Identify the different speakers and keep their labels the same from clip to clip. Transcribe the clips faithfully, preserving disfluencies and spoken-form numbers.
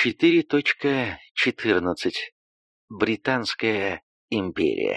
Speaker 1: четыре точка четырнадцать. Британская империя.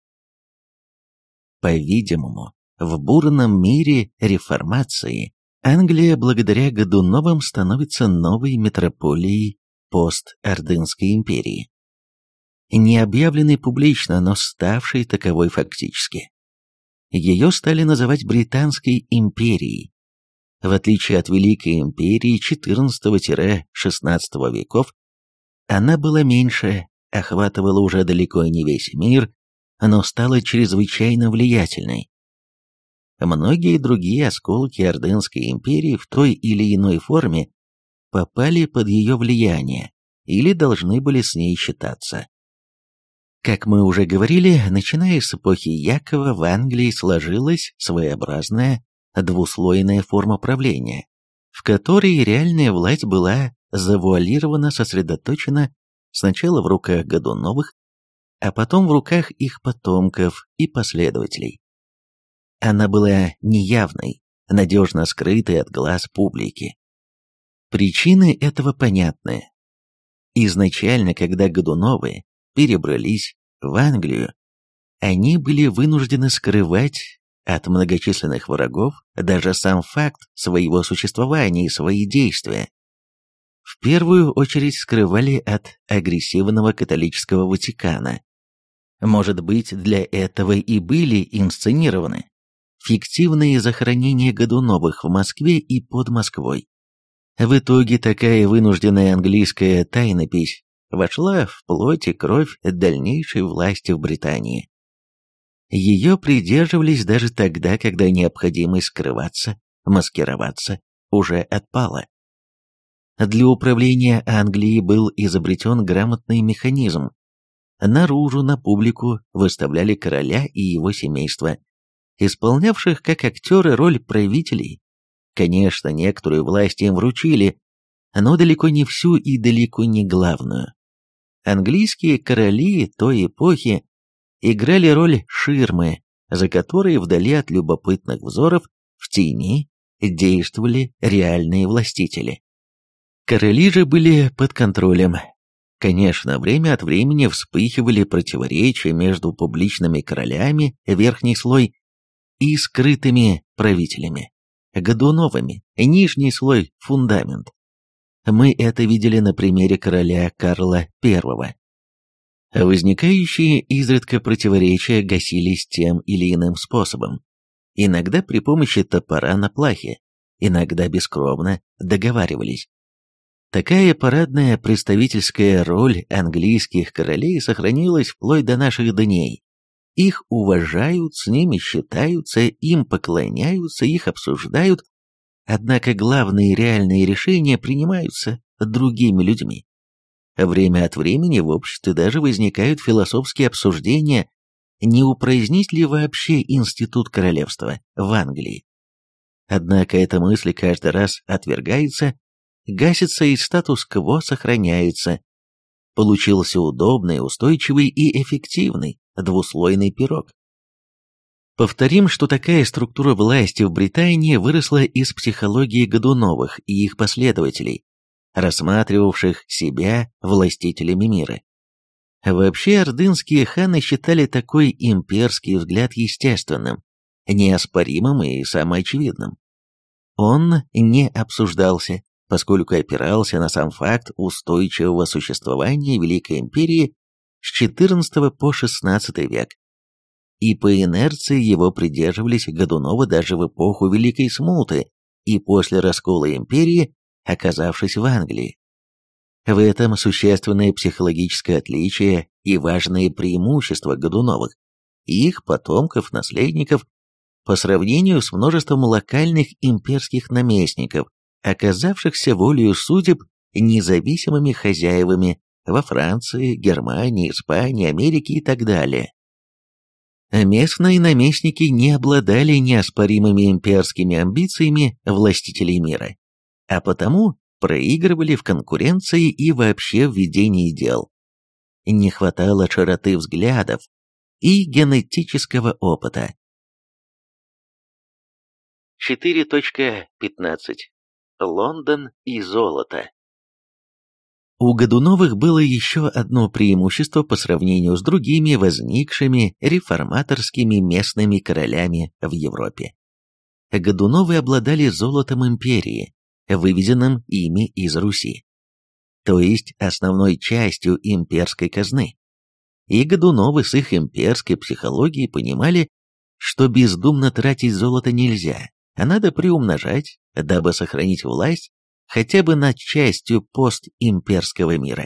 Speaker 2: По-видимому, в бурном мире реформации Англия благодаря Годуновым становится новой метрополией пост-Ордынской империи. Не объявленной публично, но ставшей таковой фактически. Ее стали называть Британской империей. В отличие от Великой империи четырнадцатого-шестнадцатого веков, она была меньше, охватывала уже далеко не весь мир, но стала чрезвычайно влиятельной. Многие другие осколки Ордынской империи в той или иной форме попали под ее влияние или должны были с ней считаться. Как мы уже говорили, начиная с эпохи Якова в Англии сложилась своеобразная двуслойная форма правления, в которой реальная власть была завуалирована, сосредоточена сначала в руках Годуновых, а потом в руках их потомков и последователей. Она была неявной, надежно скрытой от глаз публики. Причины этого понятны. Изначально, когда Годуновы перебрались в Англию, они были вынуждены скрывать от многочисленных врагов даже сам факт своего существования и свои действия. В первую очередь скрывали от агрессивного католического Ватикана. Может быть, для этого и были инсценированы фиктивные захоронения Годуновых в Москве и под Москвой. В итоге такая вынужденная английская тайнопись вошла в плоть и кровь дальнейшей власти в Британии. Ее придерживались даже тогда, когда необходимость скрываться, маскироваться уже отпала. Для управления Англией был изобретен грамотный механизм. Наружу, на публику выставляли короля и его семейство, исполнявших как актеры роль правителей. Конечно, некоторую власть им вручили, но далеко не всю и далеко не главную. Английские короли той эпохи играли роль ширмы, за которой вдали от любопытных взоров в тени действовали реальные властители. Короли же были под контролем. Конечно, время от времени вспыхивали противоречия между публичными королями, верхний слой, и скрытыми правителями, Годуновыми, нижний слой, фундамент. Мы это видели на примере короля Карла Первого. Возникающие изредка противоречия гасились тем или иным способом. Иногда при помощи топора на плахе, иногда бескровно договаривались. Такая парадная представительская роль английских королей сохранилась вплоть до наших дней. Их уважают, с ними считаются, им поклоняются, их обсуждают, однако главные реальные решения принимаются другими людьми. Время от времени в обществе даже возникают философские обсуждения, не упразднить ли вообще институт королевства в Англии. Однако эта мысль каждый раз отвергается, гасится и статус-кво сохраняется. Получился удобный, устойчивый и эффективный двуслойный пирог. Повторим, что такая структура власти в Британии выросла из психологии Годуновых и их последователей, рассматривавших себя властителями мира. Вообще ордынские ханы считали такой имперский взгляд естественным, неоспоримым и самоочевидным. Он не обсуждался, поскольку опирался на сам факт устойчивого существования Великой империи с четырнадцатого по шестнадцатый век. И по инерции его придерживались Годуновы даже в эпоху Великой Смуты и после раскола империи, оказавшись в Англии. В этом существенное психологическое отличие и важные преимущества Годуновых и их потомков-наследников по сравнению с множеством локальных имперских наместников, оказавшихся волею судеб независимыми хозяевами во Франции, Германии, Испании, Америке и так далее. Местные наместники не обладали неоспоримыми имперскими амбициями властителей мира, а потому проигрывали в конкуренции и вообще в ведении дел. Не хватало широты взглядов и генетического опыта.
Speaker 1: четыре точка пятнадцать. Лондон и золото.
Speaker 2: У Годуновых было еще одно преимущество по сравнению с другими возникшими реформаторскими местными королями в Европе. Годуновы обладали золотом империи, вывезенным ими из Руси, то есть основной частью имперской казны. И Годуновы с их имперской психологией понимали, что бездумно тратить золото нельзя, а надо приумножать, дабы сохранить власть хотя бы над частью постимперского мира.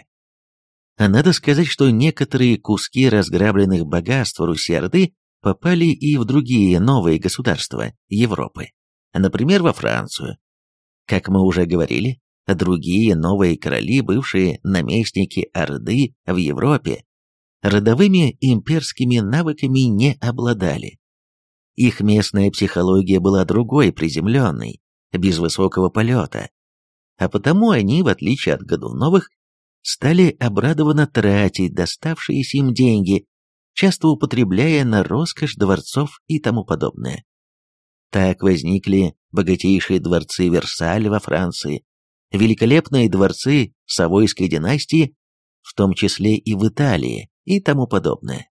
Speaker 2: А надо сказать, что некоторые куски разграбленных богатств Руси-Орды попали и в другие новые государства Европы, например, во Францию. Как мы уже говорили, другие новые короли, бывшие наместники Орды в Европе, родовыми имперскими навыками не обладали. Их местная психология была другой, приземленной, без высокого полета, а потому они, в отличие от Годуновых, стали обрадованно тратить доставшиеся им деньги, часто употребляя на роскошь дворцов и тому подобное. Так возникли богатейшие дворцы Версаля во Франции, великолепные дворцы Савойской династии, в том числе и в Италии, и тому подобное.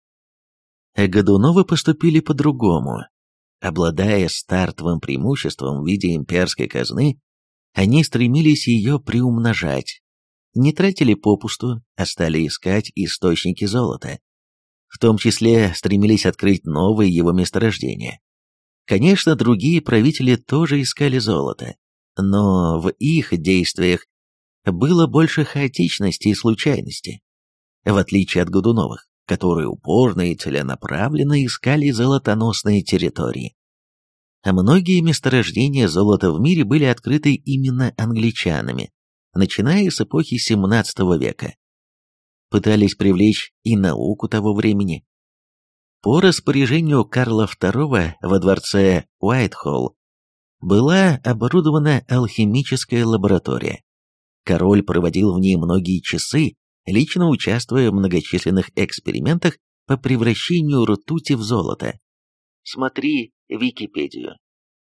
Speaker 2: Годуновы поступили по-другому. Обладая стартовым преимуществом в виде имперской казны, они стремились ее приумножать, не тратили попусту, а стали искать источники золота. В том числе стремились открыть новые его месторождения. Конечно, другие правители тоже искали золото, но в их действиях было больше хаотичности и случайности, в отличие от Годуновых, которые упорно и целенаправленно искали золотоносные территории. А многие месторождения золота в мире были открыты именно англичанами, начиная с эпохи семнадцатого века. Пытались привлечь и науку того времени. По распоряжению Карла второго во дворце Уайтхолл была оборудована алхимическая лаборатория. Король проводил в ней многие часы, лично участвуя в многочисленных экспериментах по превращению ртути в золото. Смотри Википедию.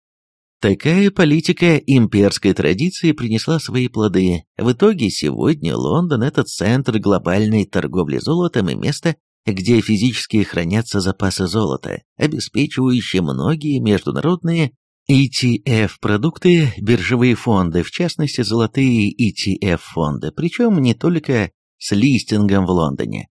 Speaker 2: Такая политика имперской традиции принесла свои плоды. В итоге сегодня Лондон – это центр глобальной торговли золотом и место, где физически хранятся запасы золота, обеспечивающие многие международные и ти эф-продукты, биржевые фонды, в частности золотые и ти эф-фонды, причем не только с листингом в Лондоне.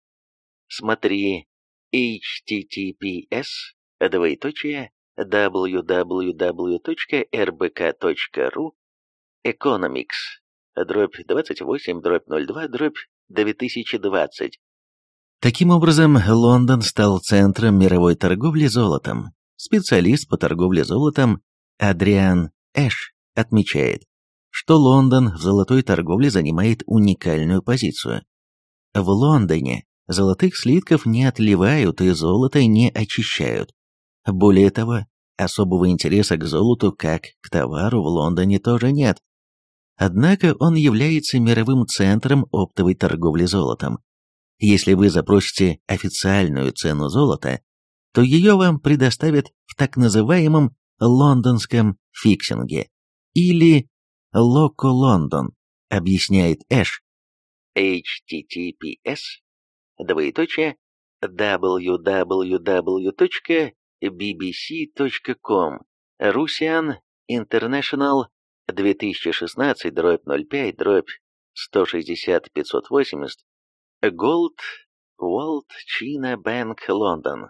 Speaker 2: Смотри эйч ти ти пи эс двоеточие дабл ю дабл ю дабл ю точка эр бэ ка точка ру Economics дробь двадцать восемь дробь ноль два дробь две тысячи двадцать. Таким образом, Лондон стал центром мировой торговли золотом. Специалист по торговле золотом Адриан Эш отмечает, что Лондон в золотой торговле занимает уникальную позицию. В Лондоне золотых слитков не отливают и золото не очищают. Более того, особого интереса к золоту как к товару в Лондоне тоже нет. Однако он является мировым центром оптовой торговли золотом. Если вы запросите официальную цену золота, то ее вам предоставят в так называемом лондонском фиксинге или Локо Лондон, объясняет Эш. эйч ти ти пи эс двоеточие дабл ю дабл ю дабл ю точка би би си точка ком Russian International две тысячи шестнадцать дробь ноль пять дробь сто шестьдесят пятьсот восемьдесят Gold World China Bank London.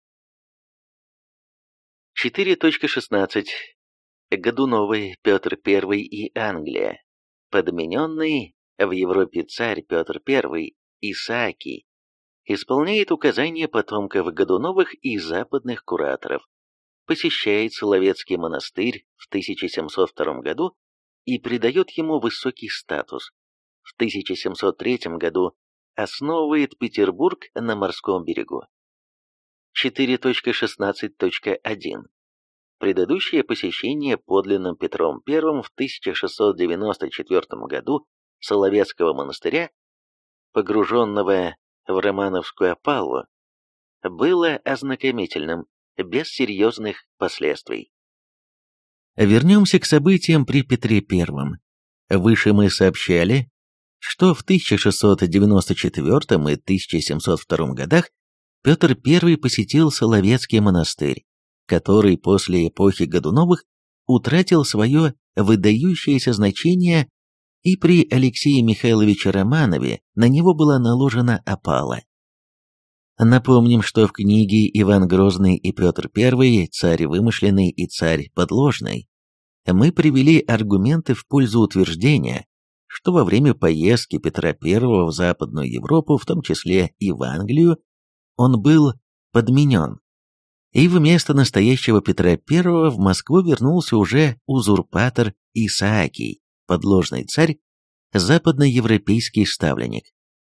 Speaker 2: четыре точка шестнадцать. Годуновы Петр Первый и Англия. Подмененный в Европе царь Петр Первый Исаакий исполняет указания потомков Годуновых и западных кураторов, посещает Соловецкий монастырь в тысяча семьсот втором году и придает ему высокий статус. В тысяча семьсот третьем году основывает Петербург на морском берегу. четыре точка шестнадцать точка один. Предыдущее посещение подлинным Петром Первым в тысяча шестьсот девяносто четвёртом году Соловецкого монастыря, погруженного в Романовскую опалу, было ознакомительным, без серьезных последствий. Вернемся к событиям при Петре Первом. Выше мы сообщали, что в тысяча шестьсот девяносто четвёртом и тысяча семьсот втором годах Петр Первый посетил Соловецкий монастырь, который после эпохи Годуновых утратил свое выдающееся значение, и при Алексее Михайловиче Романове на него была наложена опала. Напомним, что в книге «Иван Грозный и Петр Первый. Царь вымышленный и царь подложный» мы привели аргументы в пользу утверждения, что во время поездки Петра Первого в Западную Европу, в том числе и в Англию, он был подменен. И вместо настоящего Петра Первого в Москву вернулся уже узурпатор Исаакий, подложный царь, западноевропейский ставленник.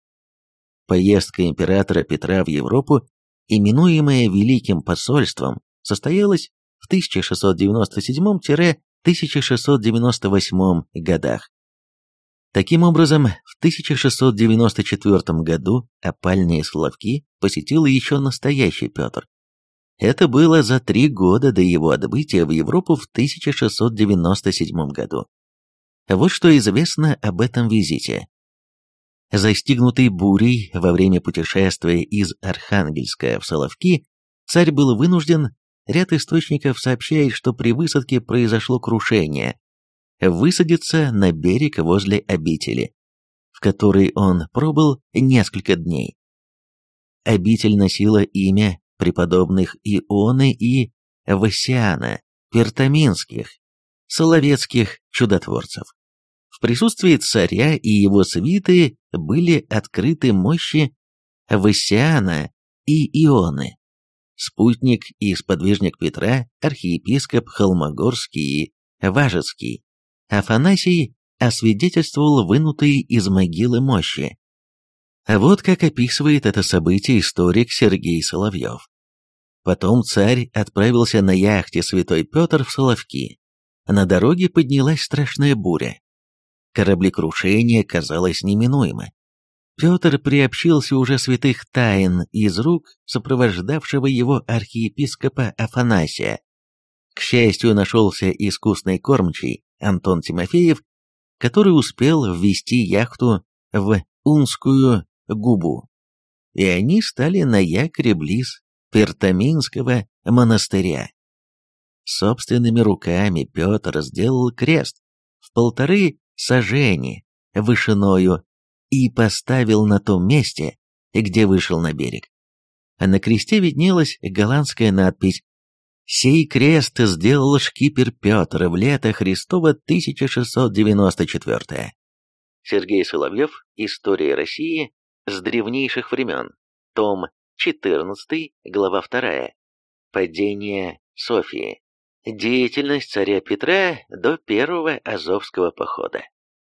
Speaker 2: Поездка императора Петра в Европу, именуемая Великим посольством, состоялась в тысяча шестьсот девяносто седьмом — тысяча шестьсот девяносто восьмом годах. Таким образом, в тысяча шестьсот девяносто четвёртом году опальные Соловки посетил еще настоящий Петр. Это было за три года до его отбытия в Европу в тысяча шестьсот девяносто седьмом году. Вот что известно об этом визите. Застигнутый бурей во время путешествия из Архангельска в Соловки, царь был вынужден, ряд источников сообщает, что при высадке произошло крушение, высадиться на берег возле обители, в которой он пробыл несколько дней. Обитель носила имя преподобных Ионы и Вассиана, пертаминских, соловецких чудотворцев. В присутствии царя и его свиты были открыты мощи Вассиана и Ионы. Спутник и сподвижник Петра, архиепископ Холмогорский и Важецкий, Афанасий освидетельствовал вынутые из могилы мощи. Вот как описывает это событие историк Сергей Соловьев. Потом царь отправился на яхте «Святой Петр» в Соловки. На дороге поднялась страшная буря. Кораблекрушение казалось неминуемо. Петр приобщился уже святых тайн из рук сопровождавшего его архиепископа Афанасия. К счастью, нашелся искусный кормчий Антон Тимофеев, который успел ввести яхту в Унскую губу, и они стали на якоре близ Пертаминского монастыря. Собственными руками Петр сделал крест в полторы сажени вышиною и поставил на том месте, где вышел на берег. А на кресте виднелась голландская надпись «Сей крест сделал шкипер Петр в лето Христово тысяча шестьсот девяносто четвёртое».
Speaker 1: Сергей Соловьев. История России с древнейших времен. Том четырнадцатый, глава вторая. Падение Софии. Деятельность царя Петра до первого Азовского похода.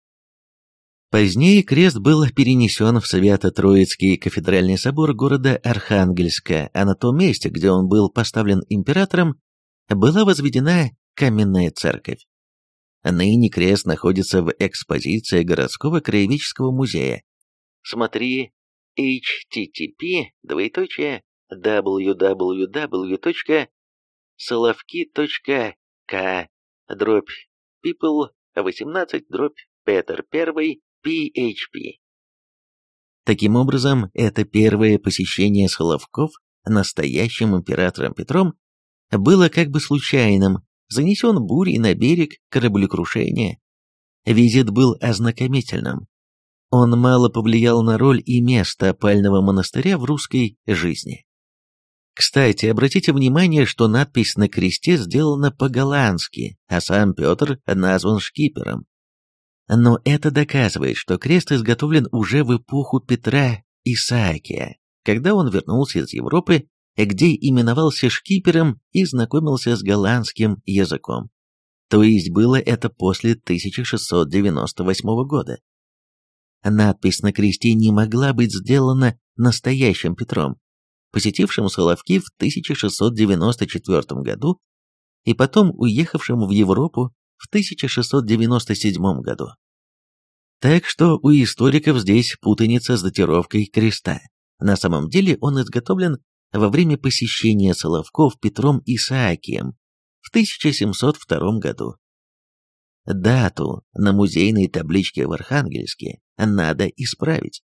Speaker 2: Позднее крест был перенесен в Свято-Троицкий кафедральный собор города Архангельска, а на том месте, где он был поставлен императором, была возведена каменная церковь. Ныне крест находится в экспозиции городского краеведческого музея. Смотри эйч ти ти пи двоеточие дабл ю дабл ю дабл ю точка соловки точка ка дробь people восемнадцать дробь Петр Первый пи эйч пи. Таким образом, это первое посещение Соловков настоящим императором Петром было как бы случайным, занесен бурей на берег кораблекрушения. Визит был ознакомительным. Он мало повлиял на роль и место опального монастыря в русской жизни. Кстати, обратите внимание, что надпись на кресте сделана по-голландски, а сам Петр назван шкипером. Но это доказывает, что крест изготовлен уже в эпоху Петра Исаакия, когда он вернулся из Европы, где именовался шкипером и знакомился с голландским языком. То есть было это после тысяча шестьсот девяносто восьмого года. Надпись на кресте не могла быть сделана настоящим Петром, посетившим Соловки в тысяча шестьсот девяносто четвёртом году и потом уехавшим в Европу в тысяча шестьсот девяносто седьмом году. Так что у историков здесь путаница с датировкой креста. На самом деле он изготовлен во время посещения Соловков Петром Исаакием в тысяча семьсот втором году. дату на музейной табличке в Архангельске надо исправить.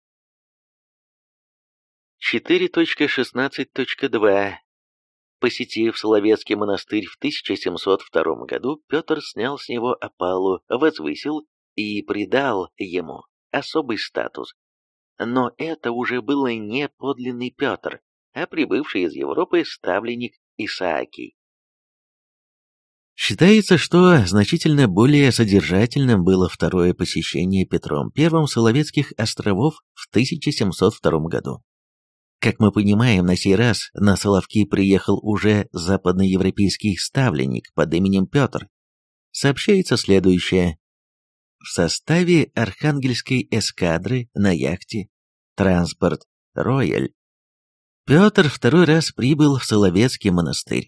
Speaker 1: четыре точка шестнадцать точка два. Посетив Соловецкий монастырь в тысяча семьсот втором году, Петр снял с него опалу, возвысил и придал ему особый статус. Но это уже был не подлинный Петр, а прибывший из Европы ставленник Исаакий.
Speaker 2: Считается, что значительно более содержательным было второе посещение Петром I Соловецких островов в тысяча семьсот втором году. Как мы понимаем, на сей раз на Соловки приехал уже западноевропейский ставленник под именем Петр. Сообщается следующее. В составе архангельской эскадры на яхте «Транспорт Рояль» Петр второй раз прибыл в Соловецкий монастырь.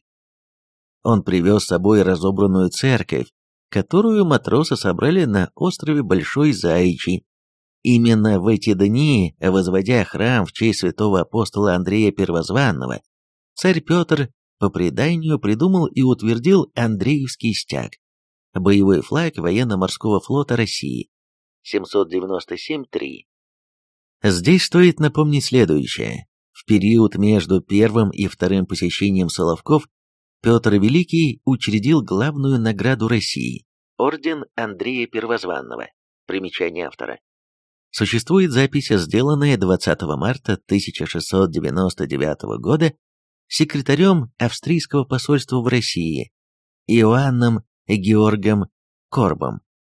Speaker 2: Он привез с собой разобранную церковь, которую матросы собрали на острове Большой Заячий. Именно в эти дни, возводя храм в честь святого апостола Андрея Первозванного, царь Петр по преданию придумал и утвердил Андреевский стяг, боевой флаг военно-морского флота России,
Speaker 1: семьсот девяносто семь три.
Speaker 2: Здесь стоит напомнить следующее. В период между первым и вторым посещением Соловков Петр Великий учредил главную награду России –
Speaker 1: орден Андрея Первозванного. Примечание автора.
Speaker 2: Существует запись, сделанная двадцатого марта тысяча шестьсот девяносто девятого года секретарем австрийского посольства в России Иоанном Георгом Корбом.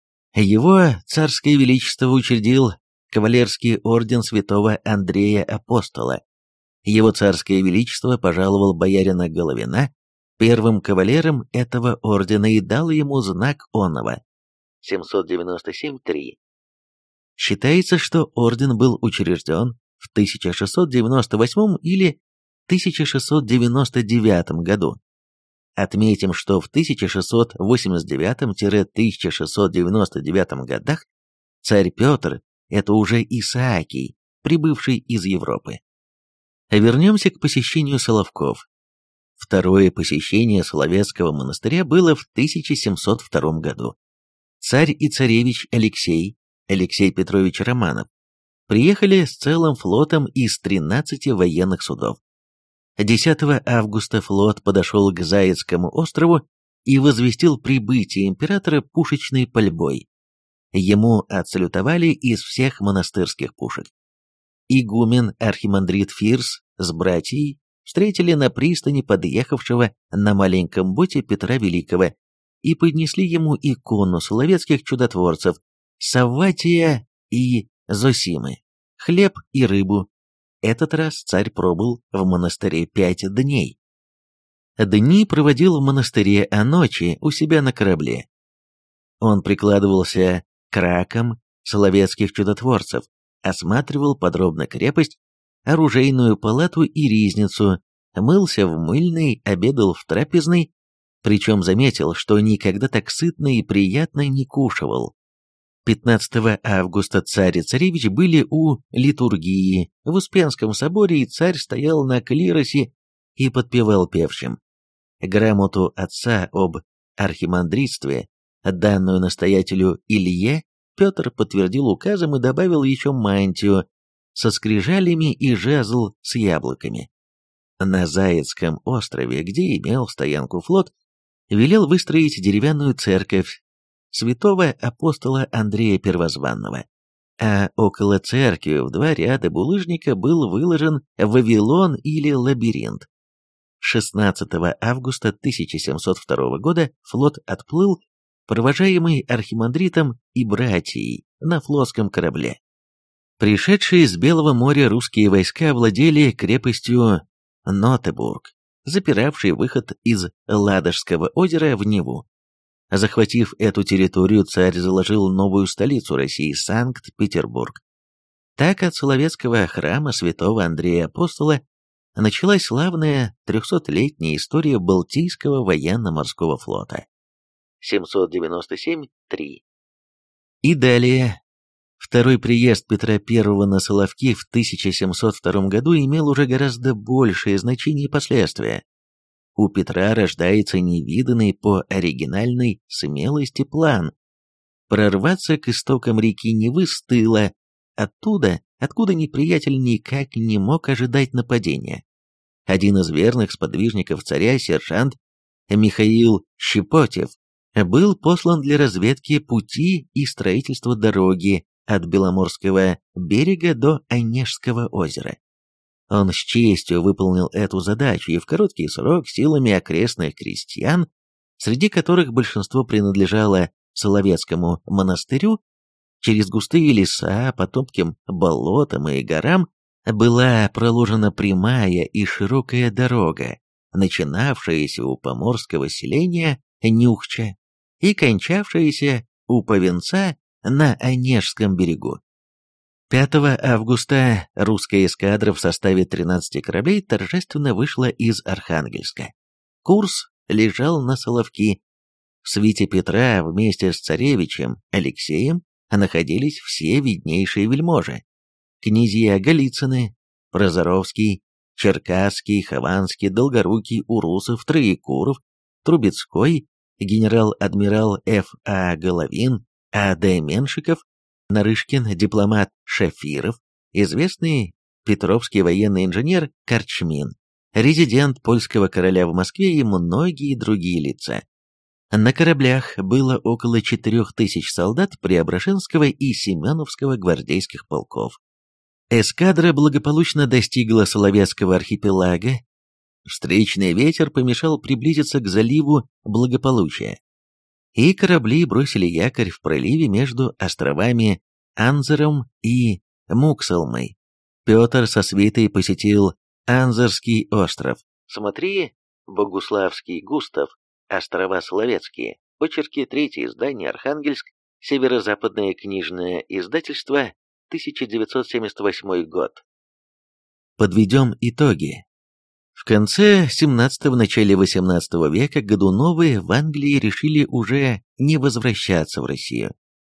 Speaker 2: Его царское величество учредил кавалерский орден святого Андрея Апостола. Его царское величество пожаловал боярина Головина первым кавалером этого ордена и дал ему знак оного.
Speaker 1: семьсот девяносто семь три.
Speaker 2: Считается, что орден был учрежден в тысяча шестьсот девяносто восьмом или тысяча шестьсот девяносто девятом году. Отметим, что в тысяча шестьсот восемьдесят девятом — тысяча шестьсот девяносто девятом годах царь Петр – это уже Исаакий, прибывший из Европы. Вернемся к посещению Соловков. Второе посещение Соловецкого монастыря было в тысяча семьсот втором году. Царь и царевич Алексей, Алексей Петрович Романов, приехали с целым флотом из тринадцати военных судов. десятого августа флот подошел к Заицкому острову и возвестил прибытие императора пушечной пальбой. Ему отсалютовали из всех монастырских пушек. Игумен архимандрит Фирс с братьей встретили на пристани подъехавшего на маленьком боте Петра Великого и поднесли ему икону соловецких чудотворцев Савватия и Зосимы, хлеб и рыбу. Этот раз царь пробыл в монастыре пять дней. Дни проводил в монастыре, а ночи у себя на корабле. Он прикладывался к ракам соловецких чудотворцев, осматривал подробно крепость, оружейную палату и ризницу, мылся в мыльной, обедал в трапезной, причем заметил, что никогда так сытно и приятно не кушивал. пятнадцатого августа царь и царевич были у литургии в Успенском соборе, и царь стоял на клиросе и подпевал певчим. Грамоту отца об архимандритстве, данную настоятелю Илье, Петр подтвердил указом и добавил еще мантию со скрижалями и жезл с яблоками. На Заицком острове, где имел стоянку флот, велел выстроить деревянную церковь святого апостола Андрея Первозванного, а около церкви в два ряда булыжника был выложен Вавилон или лабиринт. шестнадцатого августа тысяча семьсот второго года флот отплыл, провожаемый архимандритом и братьей на флотском корабле. Пришедшие с Белого моря русские войска владели крепостью Нотебург, запиравшей выход из Ладожского озера в Неву. Захватив эту территорию, царь заложил новую столицу России – Санкт-Петербург. Так от Соловецкого храма святого Андрея Апостола началась славная трехсотлетняя история Балтийского военно-морского флота.
Speaker 1: семьсот девяносто семь три.
Speaker 2: И далее. Второй приезд Петра Первого на Соловки в тысяча семьсот втором году имел уже гораздо большее значение и последствия. у Петра рождается невиданный по оригинальной смелости план прорваться к истокам реки Невы с тыла, оттуда, откуда неприятель никак не мог ожидать нападения. Один из верных сподвижников царя, сержант Михаил Щепотев, был послан для разведки пути и строительства дороги от Беломорского берега до Онежского озера. Он с честью выполнил эту задачу и в короткий срок силами окрестных крестьян, среди которых большинство принадлежало Соловецкому монастырю, через густые леса, по топким болотам и горам была проложена прямая и широкая дорога, начинавшаяся у поморского селения Нюхча и кончавшаяся у Повенца на Онежском берегу. пятого августа русская эскадра в составе тринадцати кораблей торжественно вышла из Архангельска. Курс лежал на Соловки. В свите Петра вместе с царевичем Алексеем находились все виднейшие вельможи. Князья Голицыны, Прозоровский, Черкасский, Хованский, Долгорукий, Урусов, Троекуров, Трубецкой, генерал-адмирал Ф. А. Головин, А. Д. Меншиков, Нарышкин, дипломат Шафиров, известный петровский военный инженер Корчмин, резидент польского короля в Москве и многие другие лица. На кораблях было около четырех тысяч солдат Преображенского и Семеновского гвардейских полков. Эскадра благополучно достигла Соловецкого архипелага. Встречный ветер помешал приблизиться к заливу Благополучия, и корабли бросили якорь в проливе между островами Анзером и Муксалмой. Петр со свитой посетил Анзерский остров.
Speaker 1: Смотри, Богуславский Густав, острова Соловецкие, очерки, третье издание, Архангельск, северо-западное книжное издательство, тысяча девятьсот семьдесят восьмой год.
Speaker 2: Подведем итоги. В конце семнадцатого – начале восемнадцатого века Годуновы в Англии решили уже не возвращаться в Россию.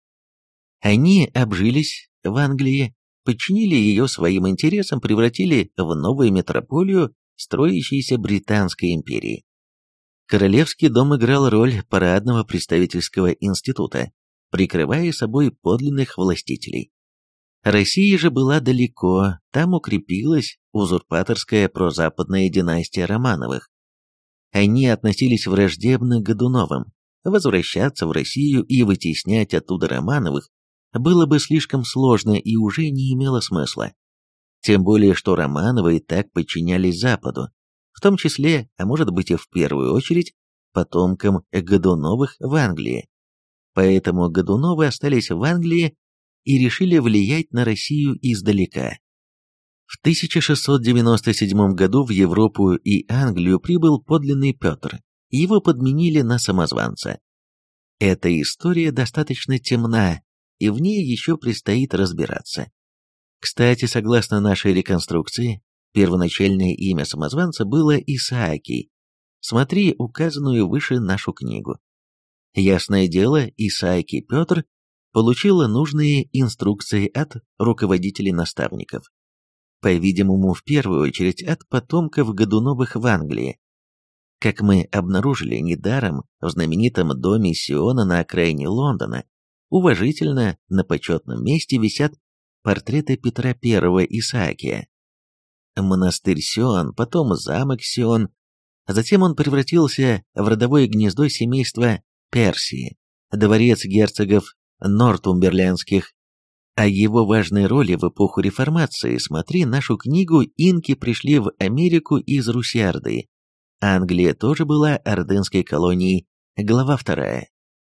Speaker 2: Они обжились в Англии, подчинили ее своим интересам, превратили в новую метрополию строящейся Британской империи. Королевский дом играл роль парадного представительского института, прикрывая собой подлинных властителей. Россия же была далеко, там укрепилась узурпаторская прозападная династия Романовых. Они относились враждебно к Годуновым. Возвращаться в Россию и вытеснять оттуда Романовых было бы слишком сложно и уже не имело смысла. Тем более, что Романовы и так подчинялись Западу, в том числе, а может быть и в первую очередь, потомкам Годуновых в Англии. Поэтому Годуновы остались в Англии и решили влиять на Россию издалека. В тысяча шестьсот девяносто седьмом году в Европу и Англию прибыл подлинный Петр, его подменили на самозванца. Эта история достаточно темна, и в ней еще предстоит разбираться. Кстати, согласно нашей реконструкции, первоначальное имя самозванца было Исаакий. Смотри указанную выше нашу книгу. Ясное дело, Исаакий Петр получил нужные инструкции от руководителей-наставников. По-видимому, в первую очередь от потомков Годуновых в Англии. Как мы обнаружили недаром, в знаменитом доме Сиона на окраине Лондона уважительно на почетном месте висят портреты Петра Первого Исаакия. Монастырь Сион, потом замок Сион, затем он превратился в родовое гнездо семейства Персии, дворец герцогов нортумберлендских. О его важной роли в эпоху реформации смотри нашу книгу «Инки пришли в Америку из Руси-Орды». Англия тоже была ордынской колонией, глава вторая.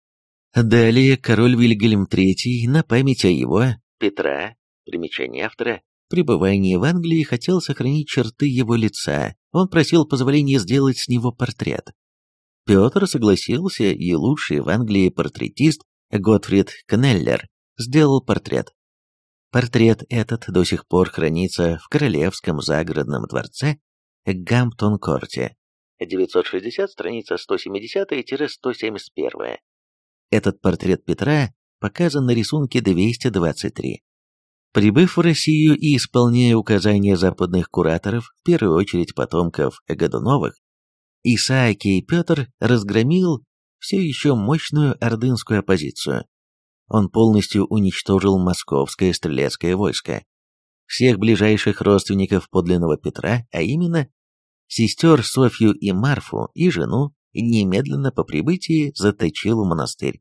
Speaker 2: Далее король Вильгельм третий на память о его, Петра, примечание автора, пребывании в Англии хотел сохранить черты его лица, он просил позволения сделать с него портрет. Петр согласился, и лучший в Англии портретист Готфрид Кнеллер сделал портрет. Портрет этот до сих пор хранится в Королевском загородном дворце Гамптон-Корте.
Speaker 1: девятьсот шестьдесят, страница сто семьдесят - сто семьдесят один.
Speaker 2: Этот портрет Петра показан на рисунке двести двадцать три. Прибыв в Россию и исполняя указания западных кураторов, в первую очередь потомков Годуновых, Исаакий Петр разгромил все еще мощную ордынскую оппозицию. Он полностью уничтожил московское стрелецкое войско, всех ближайших родственников подлинного Петра, а именно сестер Софью и Марфу и жену, немедленно по прибытии заточил в монастырь.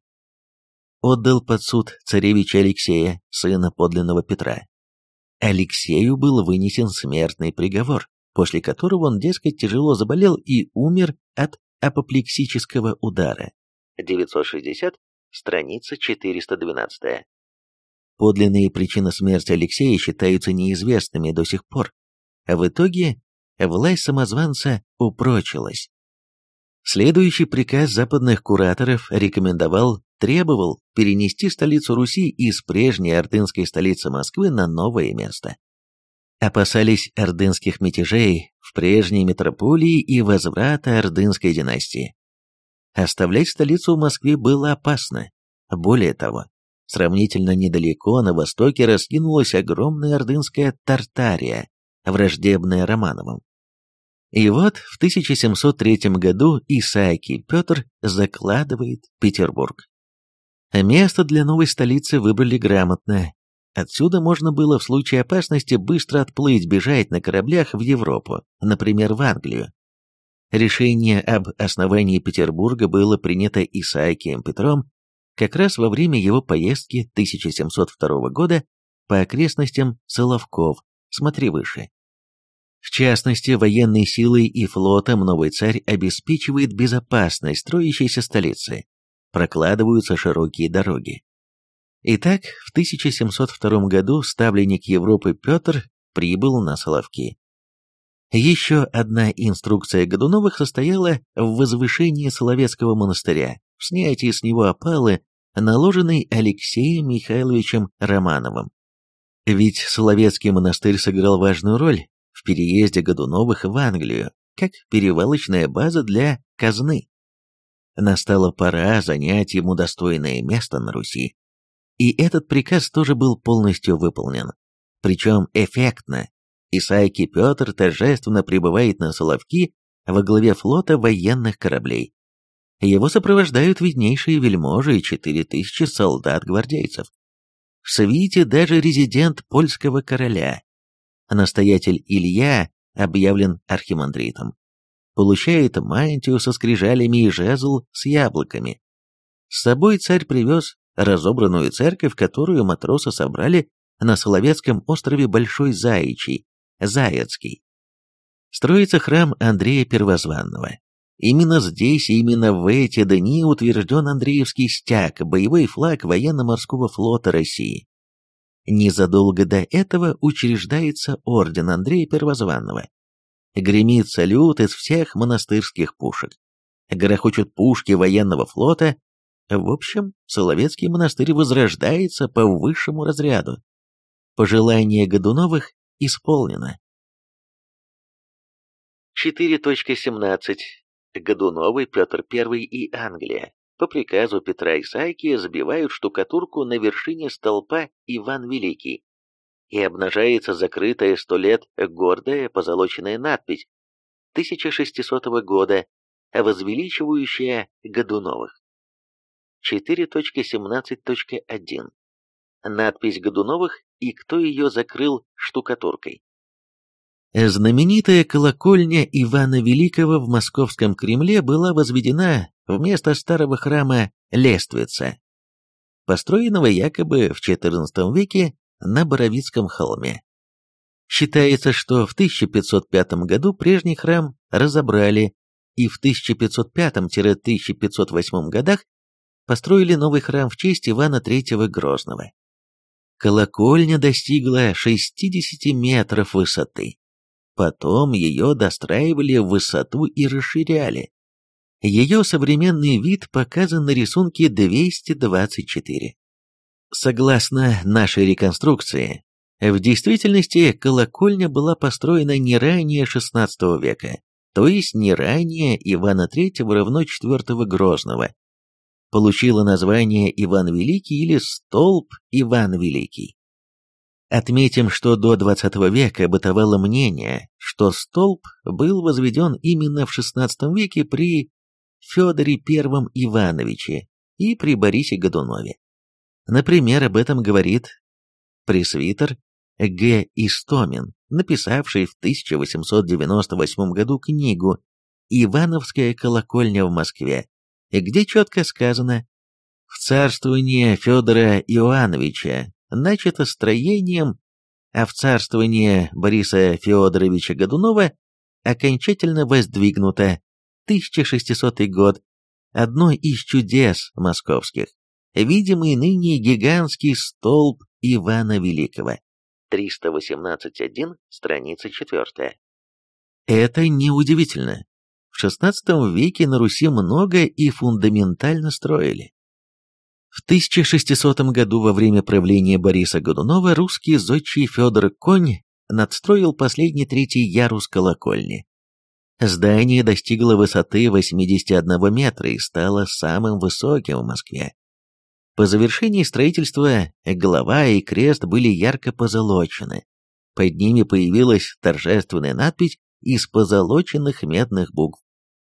Speaker 2: Отдал под суд царевича Алексея, сына подлинного Петра. Алексею был вынесен смертный приговор, после которого он, дескать, тяжело заболел и умер от апоплексического удара.
Speaker 1: девятьсот шестьдесят, страница четыреста двенадцать.
Speaker 2: Подлинные причины смерти Алексея считаются неизвестными до сих пор, а в итоге власть самозванца упрочилась. Следующий приказ западных кураторов рекомендовал, требовал перенести столицу Руси из прежней ордынской столицы Москвы на новое место. Опасались ордынских мятежей в прежней метрополии и возврата ордынской династии. Оставлять столицу в Москве было опасно. Более того, сравнительно недалеко на востоке раскинулась огромная ордынская Тартария, враждебная Романовым. И вот в тысяча семьсот третьем году Исаакий Петр закладывает Петербург. Место для новой столицы выбрали грамотно. Отсюда можно было в случае опасности быстро отплыть, бежать на кораблях в Европу, например, в Англию. Решение об основании Петербурга было принято Исаакием Петром как раз во время его поездки тысяча семьсот второго года по окрестностям Соловков, смотри выше. В частности, военной силой и флотом новый царь обеспечивает безопасность строящейся столицы, прокладываются широкие дороги. Итак, в тысяча семьсот втором году ставленник Европы Петр прибыл на Соловки. Еще одна инструкция Годуновых состояла в возвышении Соловецкого монастыря, в снятии с него опалы, наложенной Алексеем Михайловичем Романовым. Ведь Соловецкий монастырь сыграл важную роль в переезде Годуновых в Англию, как перевалочная база для казны. Настала пора занять ему достойное место на Руси. И этот приказ тоже был полностью выполнен. Причем эффектно. Исаакий Петр торжественно прибывает на Соловки во главе флота военных кораблей. Его сопровождают виднейшие вельможи и четыре тысячи солдат-гвардейцев. В свите даже резидент польского короля. Настоятель Илья объявлен архимандритом. Получает мантию со скрижалями и жезл с яблоками. С собой царь привез разобранную церковь, которую матросы собрали на Соловецком острове Большой Заячий, Заяцкий. Строится храм Андрея Первозванного. Именно здесь, именно в эти дни утвержден Андреевский стяг, боевой флаг военно-морского флота России. Незадолго до этого учреждается орден Андрея Первозванного. Гремит салют из всех монастырских пушек. Грохочут пушки военного флота. В общем, Соловецкий монастырь возрождается по высшему разряду. Пожелание Годуновых исполнено.
Speaker 1: четыре точка семнадцать. Годуновы, Петр Первый и Англия. По приказу Петра Исаакия забивают штукатурку на вершине столпа Иван Великий, и обнажается закрытая сто лет гордая позолоченная надпись тысяча шестисотого года, возвеличивающая Годуновых. четыре точка семнадцать точка один. Надпись Годуновых и кто ее закрыл штукатуркой.
Speaker 2: Знаменитая колокольня Ивана Великого в Московском Кремле была возведена вместо старого храма Лествица, построенного якобы в четырнадцатом веке на Боровицком холме. Считается, что в тысяча пятьсот пятом году прежний храм разобрали, и в тысяча пятьсот пятом — тысяча пятьсот восьмом годах построили новый храм в честь Ивана Третьего Грозного. Колокольня достигла шестидесяти метров высоты. Потом ее достраивали в высоту и расширяли. Ее современный вид показан на рисунке двести двадцать четыре. Согласно нашей реконструкции, в действительности колокольня была построена не ранее шестнадцатого века, то есть не ранее Ивана Третьего равно четвёртого Грозного. Получила название Иван Великий или столб Иван Великий. Отметим, что до двадцатого века бытовало мнение, что столб был возведен именно в шестнадцатом веке при Федоре Первом Ивановиче и при Борисе Годунове. Например, об этом говорит пресвитер Г. Истомин, написавший в тысяча восемьсот девяносто восьмом году книгу «Ивановская колокольня в Москве», где четко сказано: «В царствование Федора Иоановича начато строением, а в царствование Бориса Федоровича Годунова окончательно воздвигнуто, тысяча шестисотый год, одно из чудес московских, видимый ныне гигантский столб Ивана Великого».
Speaker 1: триста восемнадцать точка один, страница четвертая.
Speaker 2: Это неудивительно. В шестнадцатом веке на Руси много и фундаментально строили. В тысяча шестисотом году во время правления Бориса Годунова русский зодчий Федор Конь надстроил последний третий ярус колокольни. Здание достигло высоты восьмидесяти одного метра и стало самым высоким в Москве. По завершении строительства голова и крест были ярко позолочены. Под ними появилась торжественная надпись из позолоченных медных букв: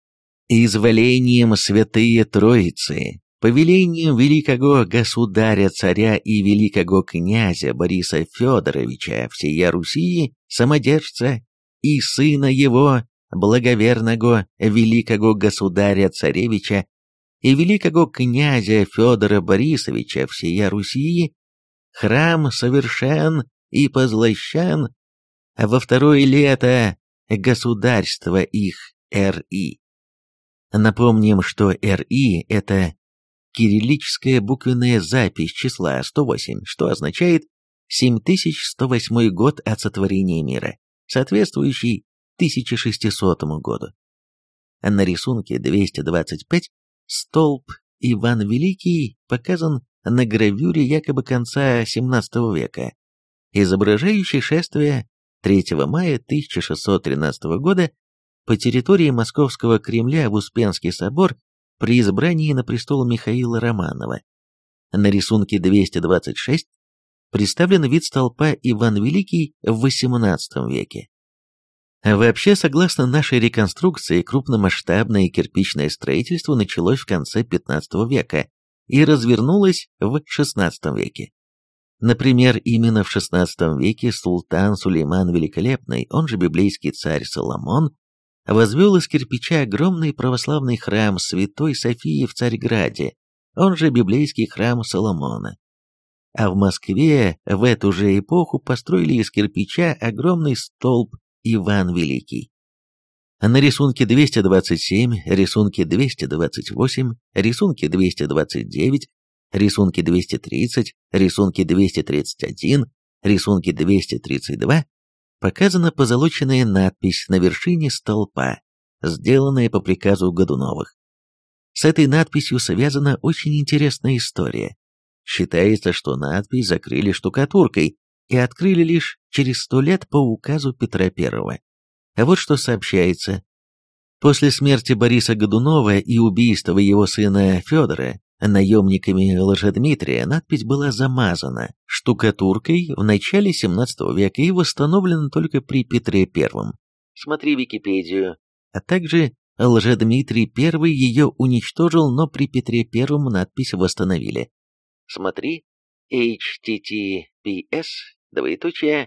Speaker 2: «Изволением Святые Троицы, повелением великого государя-царя и великого князя Бориса Федоровича всея Руси, самодержца, и сына его, благоверного великого государя-царевича и великого князя Федора Борисовича всея Руси, храм совершен и позлощен во второе лето государства их Р.И. Напомним, что Р.И. – это кириллическая буквенная запись числа сто восемь, что означает семь тысяч сто восьмой год от сотворения мира, соответствующий тысяча шестисотому году. На рисунке двести двадцать пять столб Иван Великий показан на гравюре якобы конца семнадцатого века, изображающей шествие третьего мая тысяча шестьсот тринадцатого года по территории Московского Кремля в Успенский собор при избрании на престол Михаила Романова. На рисунке двести двадцать шесть представлен вид столпа Иван Великий в восемнадцатом веке. Вообще, согласно нашей реконструкции, крупномасштабное кирпичное строительство началось в конце пятнадцатого века и развернулось в шестнадцатом веке. Например, именно в шестнадцатом веке султан Сулейман Великолепный, он же библейский царь Соломон, возвел из кирпича огромный православный храм Святой Софии в Царьграде, он же библейский храм Соломона. А в Москве в эту же эпоху построили из кирпича огромный столб Иван Великий. На рисунке двести двадцать семь, рисунке двести двадцать восемь, рисунке двести двадцать девять, рисунке двести тридцать, рисунке двести тридцать один, рисунке двести тридцать два показана позолоченная надпись на вершине столпа, сделанная по приказу Годуновых. С этой надписью связана очень интересная история. Считается, что надпись закрыли штукатуркой и открыли лишь через сто лет по указу Петра Первого. А вот что сообщается. После смерти Бориса Годунова и убийства его сына Федора наемниками Лжедмитрия надпись была замазана штукатуркой в начале семнадцатого века и восстановлена только при Петре Первом.
Speaker 1: Смотри Википедию.
Speaker 2: А также Лжедмитрий Первый ее уничтожил, но при Петре Первом надпись восстановили.
Speaker 1: Смотри эйч ти ти пи эс двоеточие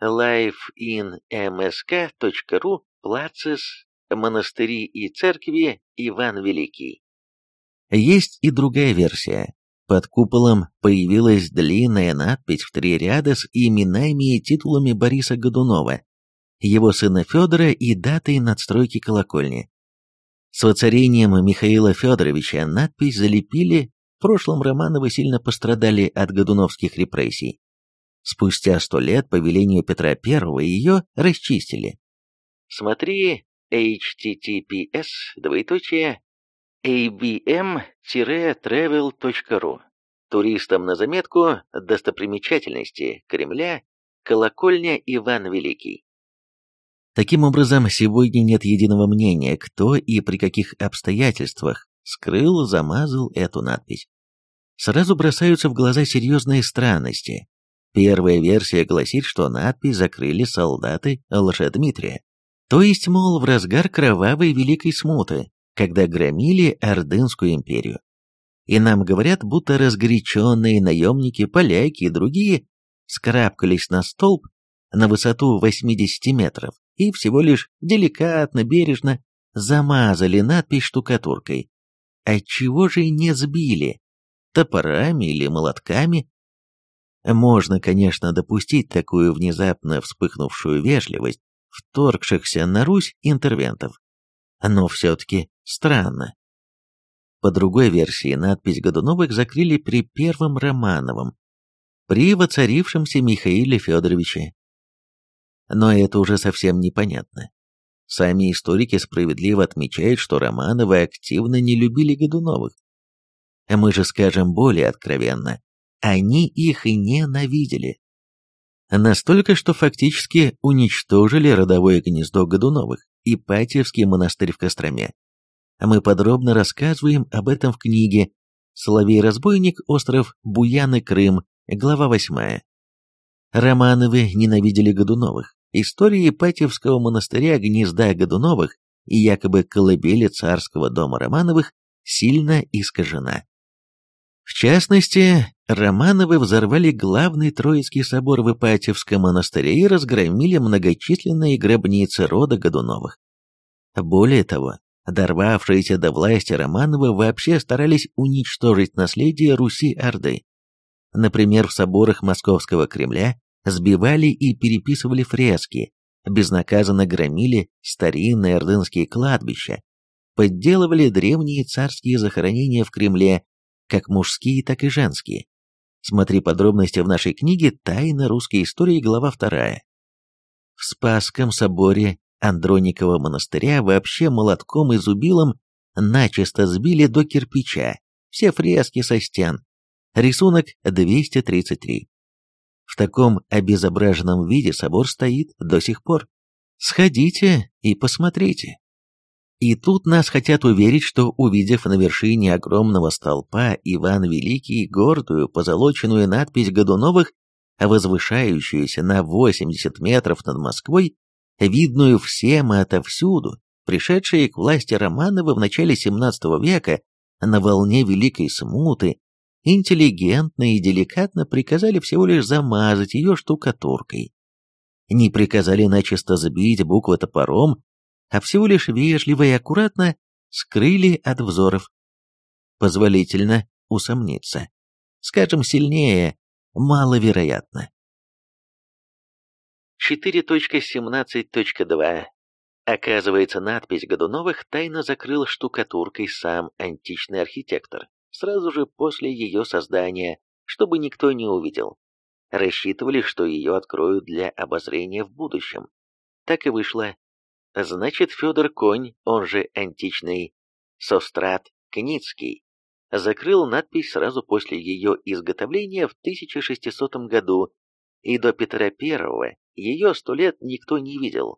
Speaker 1: лайфинмск.ру плацис монастыри и церкви Иван Великий.
Speaker 2: Есть и другая версия. Под куполом появилась длинная надпись в три ряда с именами и титулами Бориса Годунова, его сына Федора и датой надстройки колокольни. С воцарением Михаила Федоровича надпись залепили, в прошлом Романовы сильно пострадали от годуновских репрессий. Спустя сто лет по велению Петра Первого ее расчистили.
Speaker 1: Смотри эйч ти ти пи эс двоеточие эй би эм тревел точка ру. Туристам на заметку достопримечательности Кремля, колокольня Иван Великий.
Speaker 2: Таким образом, сегодня нет единого мнения, кто и при каких обстоятельствах скрыл, замазал эту надпись. Сразу бросаются в глаза серьезные странности. Первая версия гласит, что надпись закрыли солдаты Лжедмитрия. То есть, мол, в разгар кровавой Великой Смуты, когда громили Ордынскую империю. И нам говорят, будто разгоряченные наемники, поляки и другие скарабкались на столб на высоту восемьдесят метров и всего лишь деликатно, бережно замазали надпись штукатуркой. Отчего же не сбили? Топорами или молотками? Можно, конечно, допустить такую внезапно вспыхнувшую вежливость вторгшихся на Русь интервентов. Но все-таки странно. По другой версии, надпись Годуновых закрыли при первом Романовом, при воцарившемся Михаиле Федоровиче. Но это уже совсем непонятно. Сами историки справедливо отмечают, что Романовы активно не любили Годуновых. Мы же скажем более откровенно, они их и ненавидели. Настолько, что фактически уничтожили родовое гнездо Годуновых, Ипатьевский монастырь в Костроме. Мы подробно рассказываем об этом в книге «Соловей-разбойник. Остров Буяны. Крым», глава восьмая. Романовы ненавидели Годуновых. История Ипатьевского монастыря, гнезда Годуновых и якобы колыбели царского дома Романовых сильно искажена. В частности, Романовы взорвали главный Троицкий собор в Ипатьевском монастыре и разгромили многочисленные гробницы рода Годуновых. Более того, дорвавшиеся до власти Романовы вообще старались уничтожить наследие Руси-Орды. Например, в соборах Московского Кремля сбивали и переписывали фрески, безнаказанно громили старинные ордынские кладбища, подделывали древние царские захоронения в Кремле, как мужские, так и женские. Смотри подробности в нашей книге «Тайна русской истории», глава вторая. В Спасском соборе Андроникова монастыря вообще молотком и зубилом начисто сбили до кирпича все фрески со стен. Рисунок двести тридцать три. В таком обезображенном виде собор стоит до сих пор. Сходите и посмотрите. И тут нас хотят уверить, что, увидев на вершине огромного столпа Иван Великий гордую позолоченную надпись Годуновых, возвышающуюся на восемьдесят метров над Москвой, видную всем и отовсюду, пришедшие к власти Романовы в начале семнадцатого века на волне Великой Смуты, интеллигентно и деликатно приказали всего лишь замазать ее штукатуркой. Не приказали начисто сбить буквы топором, а всего лишь вежливо и аккуратно скрыли от взоров. Позволительно усомниться. Скажем сильнее, маловероятно.
Speaker 1: четыре точка семнадцать точка два. Оказывается, надпись Годуновых тайно закрыл штукатуркой сам античный архитектор, сразу же после ее создания, чтобы никто не увидел. Рассчитывали, что ее откроют для обозрения в будущем. Так и вышло. Значит, Федор Конь, он же античный Сострат Кницкий, закрыл надпись сразу после ее изготовления в тысяча шестисотом году, и до Петра Первого ее сто лет никто не видел.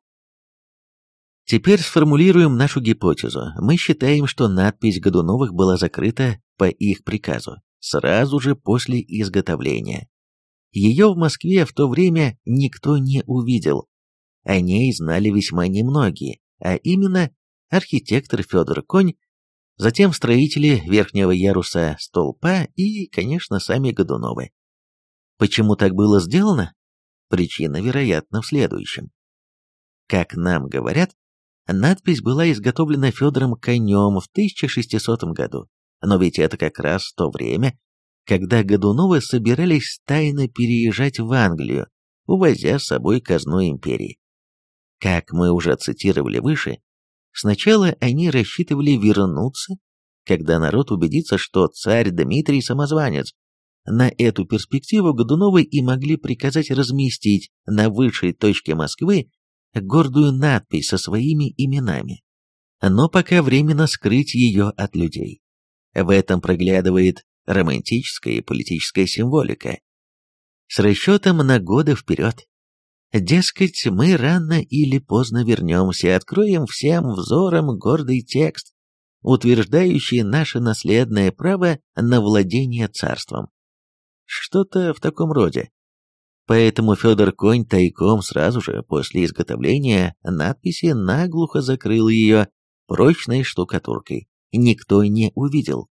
Speaker 2: Теперь сформулируем нашу гипотезу. Мы считаем, что надпись Годуновых была закрыта по их приказу, сразу же после изготовления. Ее в Москве в то время никто не увидел. О ней знали весьма немногие, а именно архитектор Федор Конь, затем строители верхнего яруса столпа и, конечно, сами Годуновы. Почему так было сделано? Причина, вероятно, в следующем. Как нам говорят, надпись была изготовлена Федором Конем в тысяча шестисотом году, но ведь это как раз то время, когда Годуновы собирались тайно переезжать в Англию, увозя с собой казну империи. Как мы уже цитировали выше, сначала они рассчитывали вернуться, когда народ убедится, что царь Дмитрий самозванец. На эту перспективу Годуновы и могли приказать разместить на высшей точке Москвы гордую надпись со своими именами, но пока временно скрыть ее от людей. В этом проглядывает романтическая и политическая символика. С расчетом на годы вперед. Дескать, мы рано или поздно вернемся и откроем всем взором гордый текст, утверждающий наше наследное право на владение царством. Что-то в таком роде. Поэтому Федор Конь тайком сразу же после изготовления надписи наглухо закрыл ее прочной штукатуркой. Никто не увидел.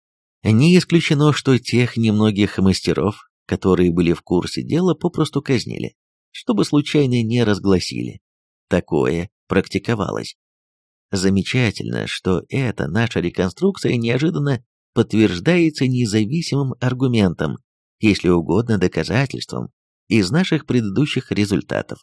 Speaker 2: Не исключено, что тех немногих мастеров, которые были в курсе дела, попросту казнили, чтобы случайно не разгласили. Такое практиковалось. Замечательно, что эта наша реконструкция неожиданно подтверждается независимым аргументом, если угодно доказательством, из наших предыдущих результатов.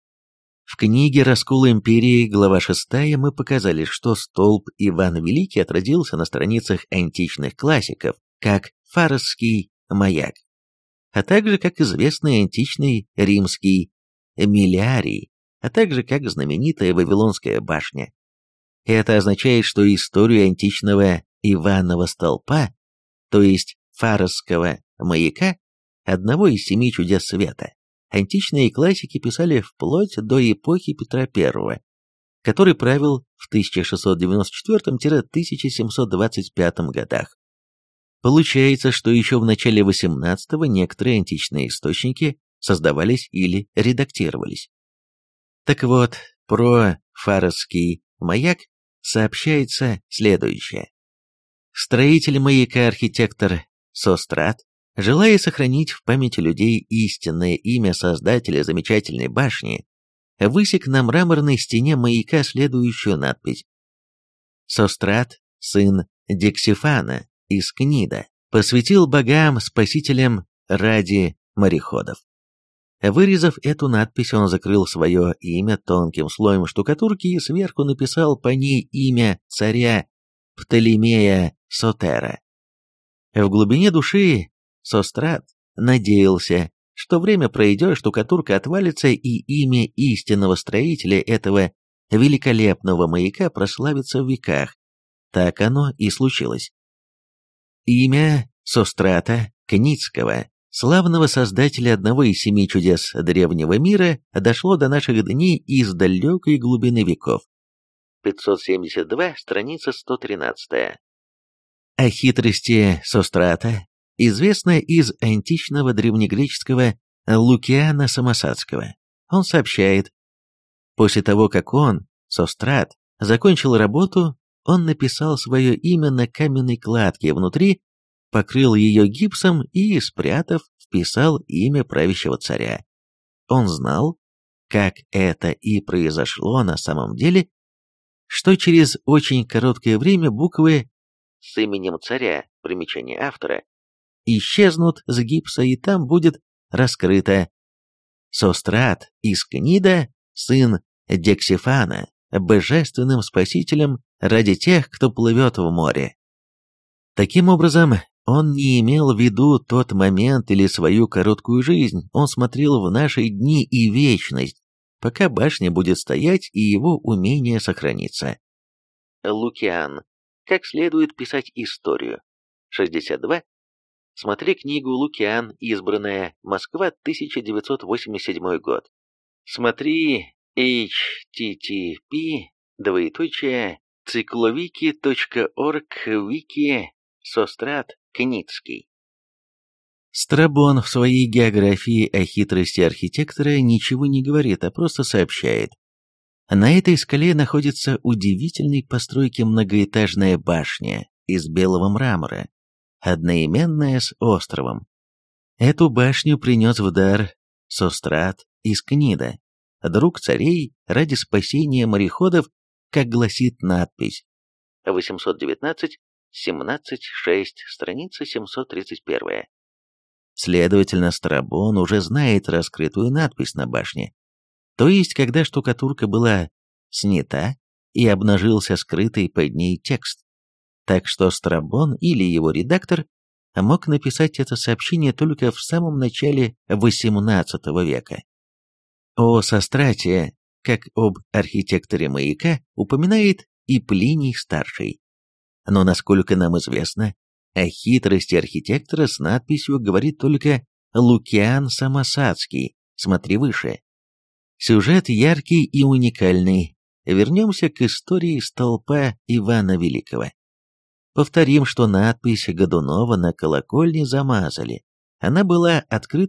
Speaker 2: В книге «Раскол империи», глава шестая, мы показали, что столб Иван Великий отразился на страницах античных классиков, как Фаросский маяк, а также как известный античный римский миллиарий, а также как знаменитая Вавилонская башня. Это означает, что историю античного Иванова столпа, то есть Фаросского маяка, одного из семи чудес света, античные классики писали вплоть до эпохи Петра Первого, который правил в тысяча шестьсот девяносто четвёртом — тысяча семьсот двадцать пятом годах. Получается, что еще в начале восемнадцатого некоторые античные источники создавались или редактировались. Так вот, про Фаросский маяк сообщается следующее. Строитель маяка, архитектор Сострат, желая сохранить в памяти людей истинное имя создателя замечательной башни, высек на мраморной стене маяка следующую надпись: «Сострат, сын Дексифана из Книда, посвятил богам-спасителям ради мореходов». Вырезав эту надпись, он закрыл свое имя тонким слоем штукатурки и сверху написал по ней имя царя Птолемея Сотера. В глубине души Сострат надеялся, что время пройдет, штукатурка отвалится, и имя истинного строителя этого великолепного маяка прославится в веках. Так оно и случилось. Имя Сострата Кницкого, славного создателя одного из семи чудес древнего мира, дошло до наших дней из далекой глубины веков.
Speaker 1: пятьсот семьдесят два, страница сто тринадцать.
Speaker 2: О хитрости Сострата известно из античного древнегреческого Лукиана Самосадского. Он сообщает: после того, как он, Сострат, закончил работу, он написал свое имя на каменной кладке внутри, покрыл ее гипсом и, спрятав, вписал имя правящего царя. Он знал, как это и произошло на самом деле, что через очень короткое время буквы
Speaker 1: с именем царя, примечание автора,
Speaker 2: исчезнут с гипса, и там будет раскрыто: Сострат из Книда, сын Дексифана, божественным спасителем ради тех, кто плывет в море. Таким образом, он не имел в виду тот момент или свою короткую жизнь, он смотрел в наши дни и вечность, пока башня будет стоять и его умение сохранится.
Speaker 1: Лукиан. Как следует писать историю. шестьдесят два. Смотри книгу «Лукиан. Избранная. Москва. тысяча девятьсот восемьдесят седьмой год». Смотри эйч ти ти пи двоеточие цикловики точка орг вики Сострат Кницкий.
Speaker 2: Страбон в своей географии о хитрости архитектора ничего не говорит, а просто сообщает: на этой скале находится удивительной постройки многоэтажная башня из белого мрамора, одноименная с островом. Эту башню принес в дар Сострат из Книда, друг царей, ради спасения мореходов, как гласит надпись.
Speaker 1: восемьсот девятнадцать, семнадцать шесть, страница семьсот тридцать один.
Speaker 2: Следовательно, Страбон уже знает раскрытую надпись на башне. То есть, когда штукатурка была снята и обнажился скрытый под ней текст. Так что Страбон или его редактор мог написать это сообщение только в самом начале восемнадцатого века. О Сострате, как об архитекторе маяка, упоминает и Плиний-старший. Но, насколько нам известно, о хитрости архитектора с надписью говорит только Лукиан Самосадский, смотри выше. Сюжет яркий и уникальный. Вернемся к истории столпа Ивана Великого. Повторим, что надпись Годунова на колокольне замазали. Она была открыта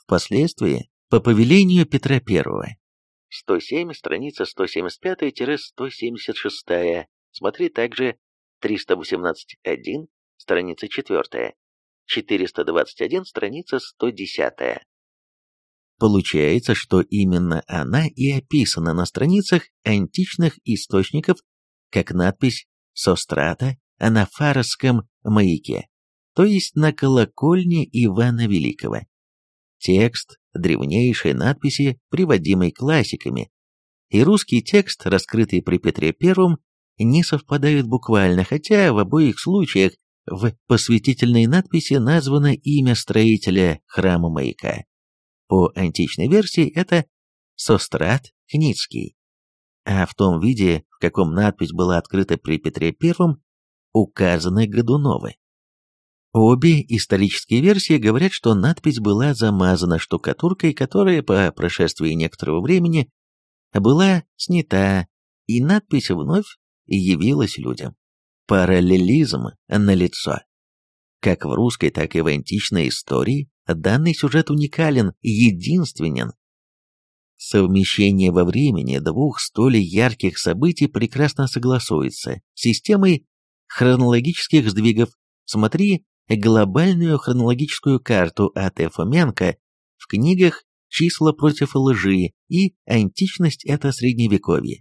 Speaker 2: впоследствии по повелению Петра Первого.
Speaker 1: сто семь, страница сто семьдесят пять - сто семьдесят шесть. Смотри также триста восемнадцать точка один, страница четвёртая. четыреста двадцать один, страница сто десять.
Speaker 2: Получается, что именно она и описана на страницах античных источников как надпись «Сострата» на Фаросском маяке, то есть на колокольне Ивана Великого. Текст древнейшей надписи, приводимый классиками, и русский текст, раскрытый при Петре Первом, не совпадают буквально, хотя в обоих случаях в посвятительной надписи названо имя строителя храма маяка. По античной версии это Сострат Кницкий, а в том виде, в каком надпись была открыта при Петре Первом, указаны Годуновы. Обе исторические версии говорят, что надпись была замазана штукатуркой, которая по прошествии некоторого времени была снята, и надпись вновь явилась людям. Параллелизм налицо. Как в русской, так и в античной истории данный сюжет уникален, единственен. Совмещение во времени двух столь ярких событий прекрасно согласуется с системой хронологических сдвигов. Смотри глобальную хронологическую карту А Т Фоменко в книгах «Числа против лжи» и «Античность – это средневековье».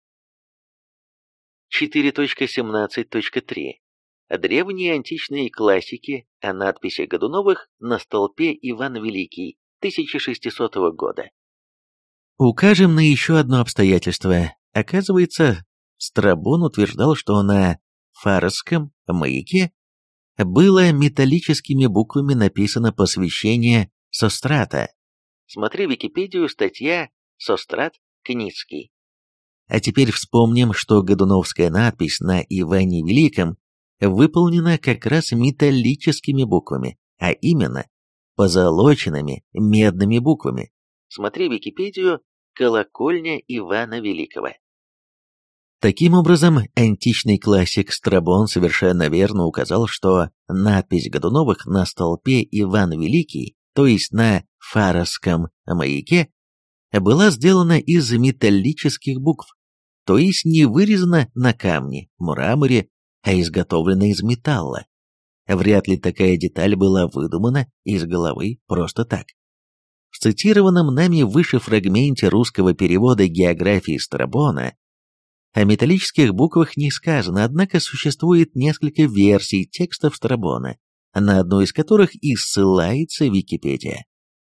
Speaker 1: четыре точка семнадцать точка три. Древние античные классики о надписи Годуновых на столпе Иван Великий тысяча шестисотого года.
Speaker 2: Укажем на еще одно обстоятельство. Оказывается, Страбон утверждал, что на Фаросском маяке было металлическими буквами написано посвящение Сострата.
Speaker 1: Смотри Википедию, статья «Сострат Кницкий».
Speaker 2: А теперь вспомним, что годуновская надпись на Иване Великом выполнена как раз металлическими буквами, а именно позолоченными медными буквами.
Speaker 1: Смотри Википедию «Колокольня Ивана Великого».
Speaker 2: Таким образом, античный классик Страбон совершенно верно указал, что надпись Годуновых на столпе Иван Великий, то есть на Фаросском маяке, была сделана из металлических букв, то есть не вырезана на камне, мраморе, а изготовлена из металла. Вряд ли такая деталь была выдумана из головы просто так. В цитированном нами выше фрагменте русского перевода географии Страбона о металлических буквах не сказано, однако существует несколько версий текстов Страбона, на одну из которых и ссылается Википедия.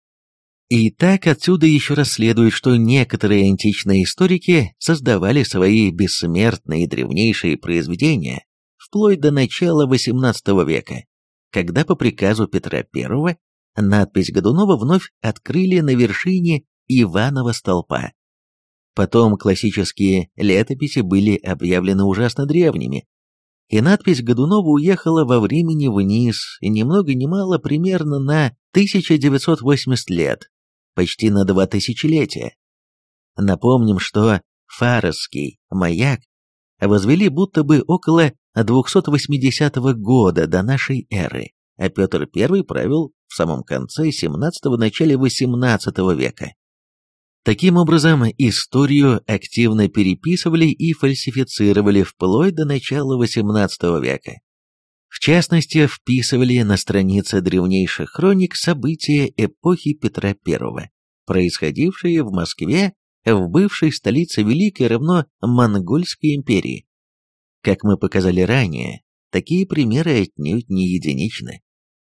Speaker 2: Итак, отсюда еще раз следует, что некоторые античные историки создавали свои бессмертные древнейшие произведения вплоть до начала восемнадцатого века, когда по приказу Петра Первого надпись Годунова вновь открыли на вершине Иванова столпа. Потом классические летописи были объявлены ужасно древними, и надпись Годунова уехала во времени вниз, ни много ни мало примерно на тысяча девятьсот восемьдесят лет, почти на два тысячелетия. Напомним, что Фаросский маяк возвели будто бы около двухсот восьмидесятого года до нашей эры, а Петр Первый правил в самом конце семнадцатого – начале восемнадцатого века. Таким образом, историю активно переписывали и фальсифицировали вплоть до начала восемнадцатого века. В частности, вписывали на страницы древнейших хроник события эпохи Петра Первого, происходившие в Москве, в бывшей столице Великой равно Монгольской империи. Как мы показали ранее, такие примеры отнюдь не единичны.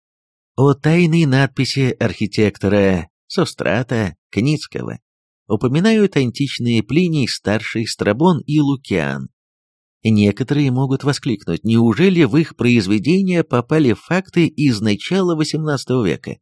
Speaker 2: О тайной надписи архитектора Сострата Кницкого упоминают античные Плиний Старший, Страбон и Лукиан. Некоторые могут воскликнуть, неужели в их произведения попали факты из начала восемнадцатого века?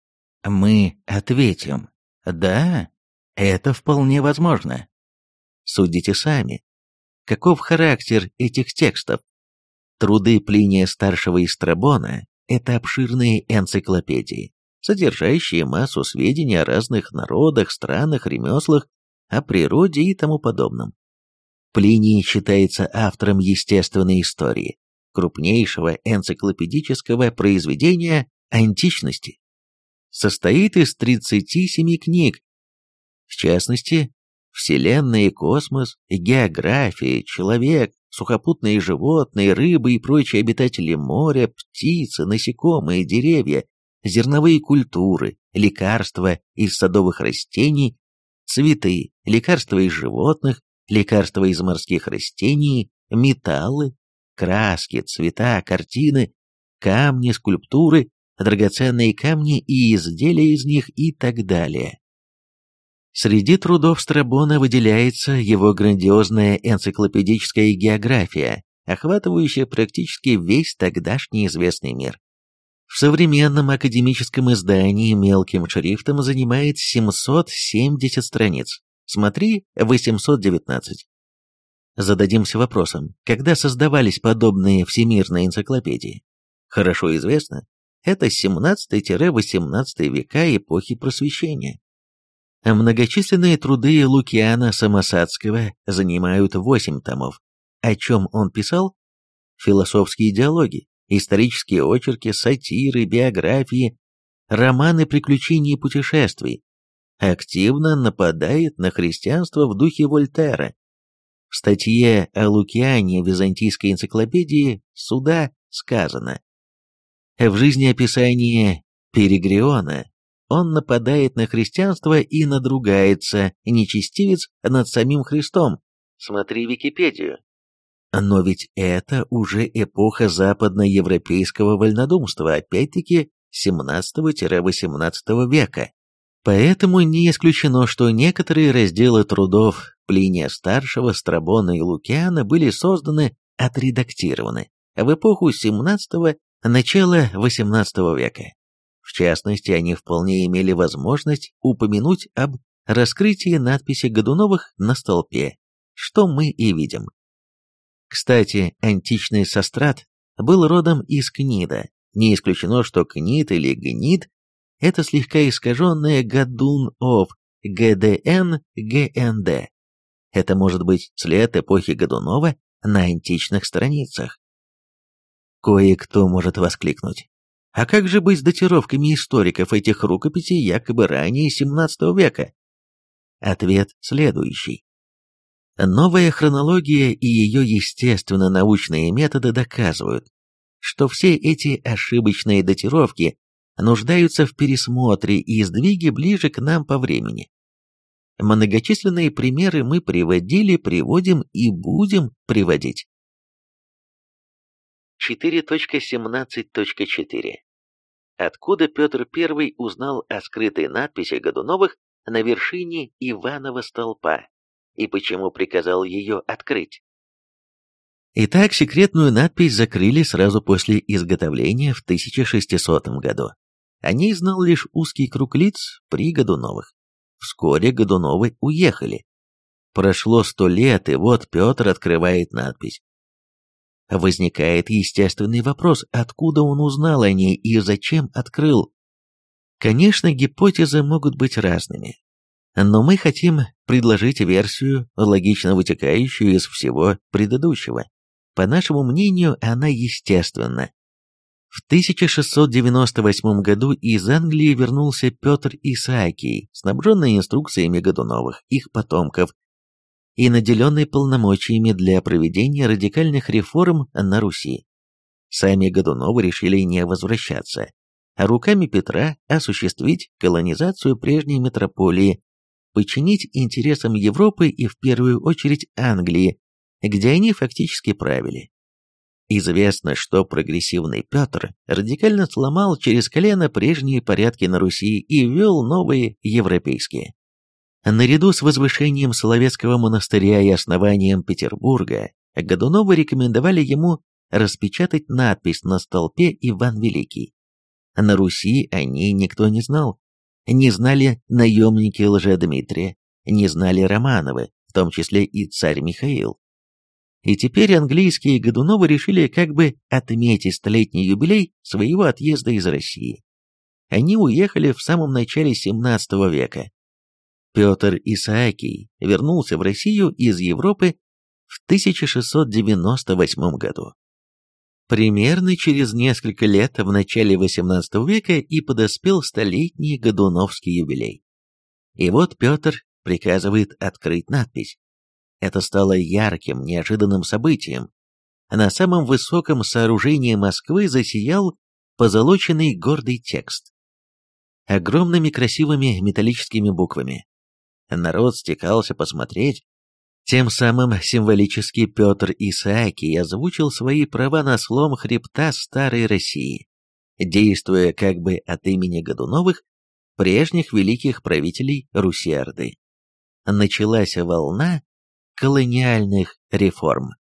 Speaker 2: Мы ответим, да, это вполне возможно. Судите сами, каков характер этих текстов. Труды Плиния Старшего и Страбона – это обширные энциклопедии, содержащие массу сведений о разных народах, странах, ремеслах, о природе и тому подобном. Плиний считается автором естественной истории, крупнейшего энциклопедического произведения античности. состоит из тридцати семи книг, в частности, Вселенная и космос, география, человек, сухопутные животные, рыбы и прочие обитатели моря, птицы, насекомые, деревья, зерновые культуры, лекарства из садовых растений, цветы, лекарства из животных, лекарства из морских растений, металлы, краски, цвета, картины, камни, скульптуры, драгоценные камни и изделия из них и так далее. Среди трудов Страбона выделяется его грандиозная энциклопедическая география, охватывающая практически весь тогдашний известный мир. В современном академическом издании мелким шрифтом занимает семьсот семьдесят страниц. Смотри, восемьсот девятнадцать. Зададимся вопросом, когда создавались подобные всемирные энциклопедии? Хорошо известно, это семнадцатый-восемнадцатый века эпохи Просвещения. Многочисленные труды Лукиана Самосадского занимают восемь томов. О чем он писал? Философские диалоги, исторические очерки, сатиры, биографии, романы приключений и путешествий. Активно нападает на христианство в духе Вольтера. В статье о Лукиане в Византийской энциклопедии «Суда» сказано: в жизнеописании Перигриона он нападает на христианство и надругается, нечестивец, над самим Христом. Смотри Википедию. Но ведь это уже эпоха западноевропейского вольнодумства, опять-таки семнадцатого-восемнадцатого века. Поэтому не исключено, что некоторые разделы трудов Плиния Старшего, Страбона и Лукиана были созданы, отредактированы в эпоху семнадцатого – начала восемнадцатого века. В частности, они вполне имели возможность упомянуть об раскрытии надписи Годуновых на столпе, что мы и видим. Кстати, античный Сострат был родом из Книда. Не исключено, что Книд или Гнид – это слегка искаженное Годун-ов, ГДН, ГНД. Это может быть след эпохи Годунова на античных страницах. Кое-кто может воскликнуть: а как же быть с датировками историков этих рукописей якобы ранее семнадцатого века? Ответ следующий. Новая хронология и ее естественно-научные методы доказывают, что все эти ошибочные датировки нуждаются в пересмотре и сдвиге ближе к нам по времени. Многочисленные примеры мы приводили, приводим и будем приводить.
Speaker 1: четыре точка семнадцать точка четыре. Откуда Петр Первый узнал о скрытой надписи Годуновых на вершине Иванова столпа и почему приказал ее открыть?
Speaker 2: Итак, секретную надпись закрыли сразу после изготовления в тысяча шестисотом году. О ней знал лишь узкий круг лиц при Годуновых. Вскоре Годуновы уехали. Прошло сто лет, и вот Петр открывает надпись. Возникает естественный вопрос, откуда он узнал о ней и зачем открыл. Конечно, гипотезы могут быть разными, но мы хотим предложить версию, логично вытекающую из всего предыдущего. По нашему мнению, она естественна. В тысяча шестьсот девяносто восьмом году из Англии вернулся Петр Исаакий, снабженный инструкциями Годуновых, их потомков, и наделенный полномочиями для проведения радикальных реформ на Руси. Сами Годуновы решили не возвращаться, а руками Петра осуществить колонизацию прежней метрополии, подчинить интересам Европы и в первую очередь Англии, где они фактически правили. Известно, что прогрессивный Петр радикально сломал через колено прежние порядки на Руси и ввел новые европейские. Наряду с возвышением Соловецкого монастыря и основанием Петербурга, Годуновы рекомендовали ему распечатать надпись на столпе «Иван Великий». На Руси о ней никто не знал. Не знали наемники Лжедмитрия, не знали Романовы, в том числе и царь Михаил. И теперь английские Годуновы решили как бы отметить столетний юбилей своего отъезда из России. Они уехали в самом начале семнадцатого века. Петр Исаакий вернулся в Россию из Европы в тысяча шестьсот девяносто восьмом году. Примерно через несколько лет, в начале восемнадцатого века, и подоспел столетний Годуновский юбилей. И вот Петр приказывает открыть надпись. Это стало ярким, неожиданным событием. На самом высоком сооружении Москвы засиял позолоченный гордый текст. Огромными красивыми металлическими буквами. Народ стекался посмотреть. Тем самым символически Петр Исаакий озвучил свои права на слом хребта старой России, действуя как бы от имени Годуновых, прежних великих правителей Руси-Орды. Началась волна колониальных реформ.